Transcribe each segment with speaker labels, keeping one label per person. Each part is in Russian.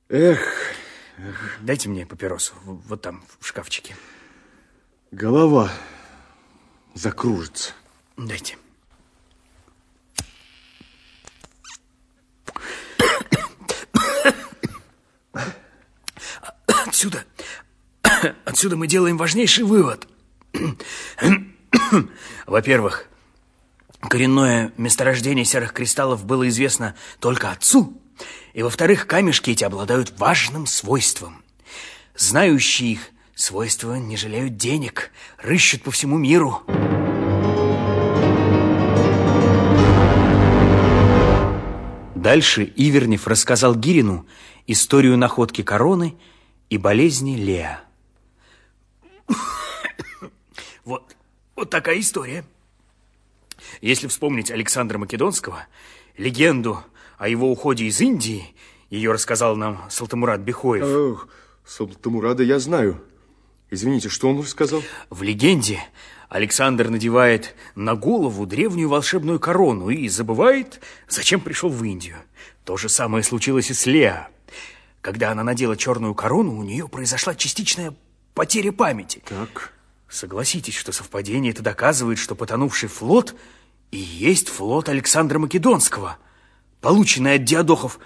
Speaker 1: Эх.
Speaker 2: Дайте мне папиросу, вот там, в шкафчике.
Speaker 1: Голова закружится.
Speaker 2: Дайте. Отсюда мы делаем важнейший вывод. Во-первых, коренное месторождение серых кристаллов было известно только отцу. И во-вторых, камешки эти обладают важным свойством. Знающие их свойства не жалеют денег, рыщут по всему миру. Дальше Ивернев рассказал Гирину историю находки короны и болезни Леа. Вот такая история. Если вспомнить Александра Македонского, легенду о его уходе из Индии, ее рассказал нам Салтымурад Бехоев.
Speaker 1: Салтымурада я знаю. Извините, что он рассказал?
Speaker 2: В легенде Александр надевает на голову древнюю волшебную корону и забывает, зачем пришел в Индию. То же самое случилось и с Леа. Когда она надела черную корону, у нее произошла частичная потеря памяти.
Speaker 1: Так.
Speaker 2: Согласитесь, что совпадение это доказывает, что потонувший флот и есть флот Александра Македонского, полученный от диадохов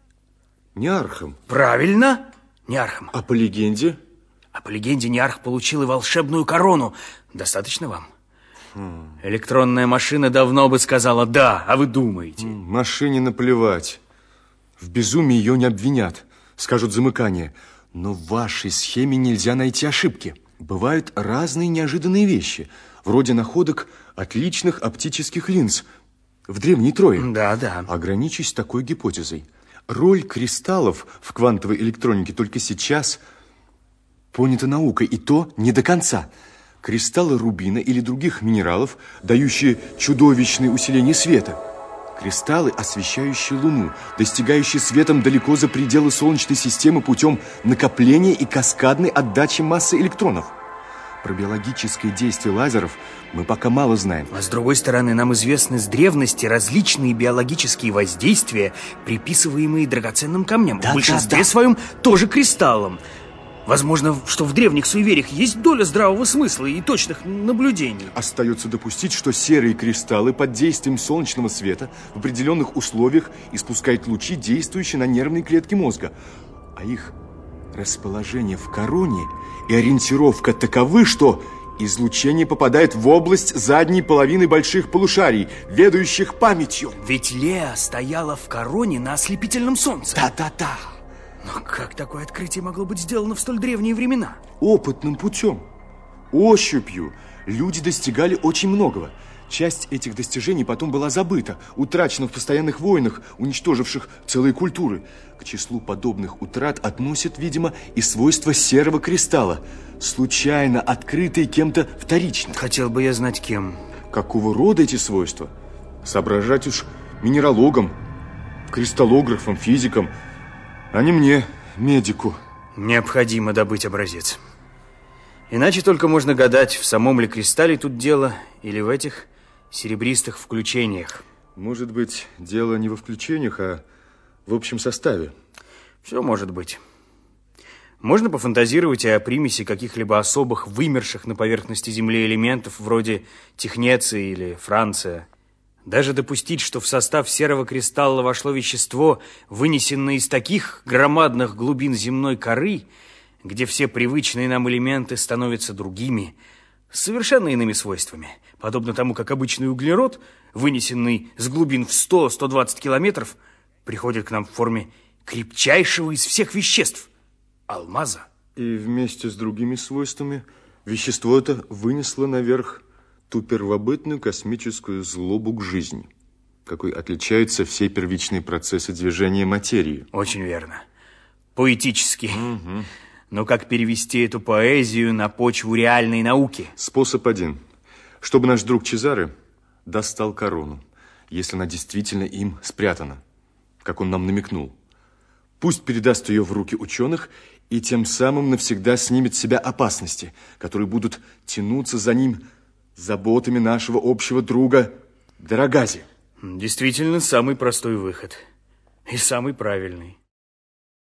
Speaker 1: Неархом.
Speaker 2: Правильно, Неархом.
Speaker 1: А по легенде?
Speaker 2: А по легенде Неарх получил и волшебную корону. Достаточно вам? Электронная машина давно бы сказала «да», а вы думаете?
Speaker 1: Машине наплевать. В безумии ее не обвинят. Скажут замыкание. Но в вашей схеме нельзя найти ошибки. Бывают разные неожиданные вещи, вроде находок отличных оптических линз в древней Трое.
Speaker 2: Да.
Speaker 1: Ограничусь такой гипотезой. Роль кристаллов в квантовой электронике только сейчас понята наукой, и то не до конца. Кристаллы рубина или других минералов, дающие чудовищное усиление света. Кристаллы, освещающие Луну, достигающие светом далеко за пределы Солнечной системы путем накопления и каскадной отдачи массы электронов. Про биологическое действие лазеров мы пока мало знаем.
Speaker 2: А с другой стороны, нам известны с древности различные биологические воздействия, приписываемые драгоценным камням. В большинстве своем тоже кристаллам. Возможно, что в древних суевериях есть доля здравого смысла и точных наблюдений.
Speaker 1: Остается допустить, что серые кристаллы под действием солнечного света в определенных условиях испускают лучи, действующие на нервные клетки мозга. А их расположение в короне и ориентировка таковы, что излучение попадает в область задней половины больших полушарий, ведающих памятью.
Speaker 2: Ведь Леа стояла в короне на ослепительном солнце.
Speaker 1: Да.
Speaker 2: Но как такое открытие могло быть сделано в столь древние времена?
Speaker 1: Опытным путем, ощупью люди достигали очень многого. Часть этих достижений потом была забыта, утрачена в постоянных войнах, уничтоживших целые культуры. К числу подобных утрат относят, видимо, и свойства серого кристалла, случайно открытые кем-то вторично.
Speaker 2: Хотел бы я знать, кем.
Speaker 1: Какого рода эти свойства? Соображать уж минералогам, кристаллографам, физикам, а не мне, медику.
Speaker 2: Необходимо добыть образец. Иначе только можно гадать, в самом ли кристалле тут дело, или в этих серебристых включениях.
Speaker 1: Может быть, дело не во включениях, а в общем составе.
Speaker 2: Все может быть. Можно пофантазировать и о примеси каких-либо особых, вымерших на поверхности Земли элементов, вроде технеции или франция. Даже допустить, что в состав серого кристалла вошло вещество, вынесенное из таких громадных глубин земной коры, где все привычные нам элементы становятся другими, с совершенно иными свойствами, подобно тому, как обычный углерод, вынесенный с глубин в 100-120 километров, приходит к нам в форме крепчайшего из всех веществ – алмаза.
Speaker 1: И вместе с другими свойствами вещество это вынесло наверх ту первобытную космическую злобу к жизни, какой отличаются все первичные процессы движения материи.
Speaker 2: Очень верно. Поэтически. Но как перевести эту поэзию на почву реальной науки?
Speaker 1: Способ один. Чтобы наш друг Чезаре достал корону, если она действительно им спрятана, как он нам намекнул. Пусть передаст ее в руки ученых и тем самым навсегда снимет с себя опасности, которые будут тянуться за ним заботами нашего общего друга Дорогази.
Speaker 2: Действительно, самый простой выход. И самый правильный.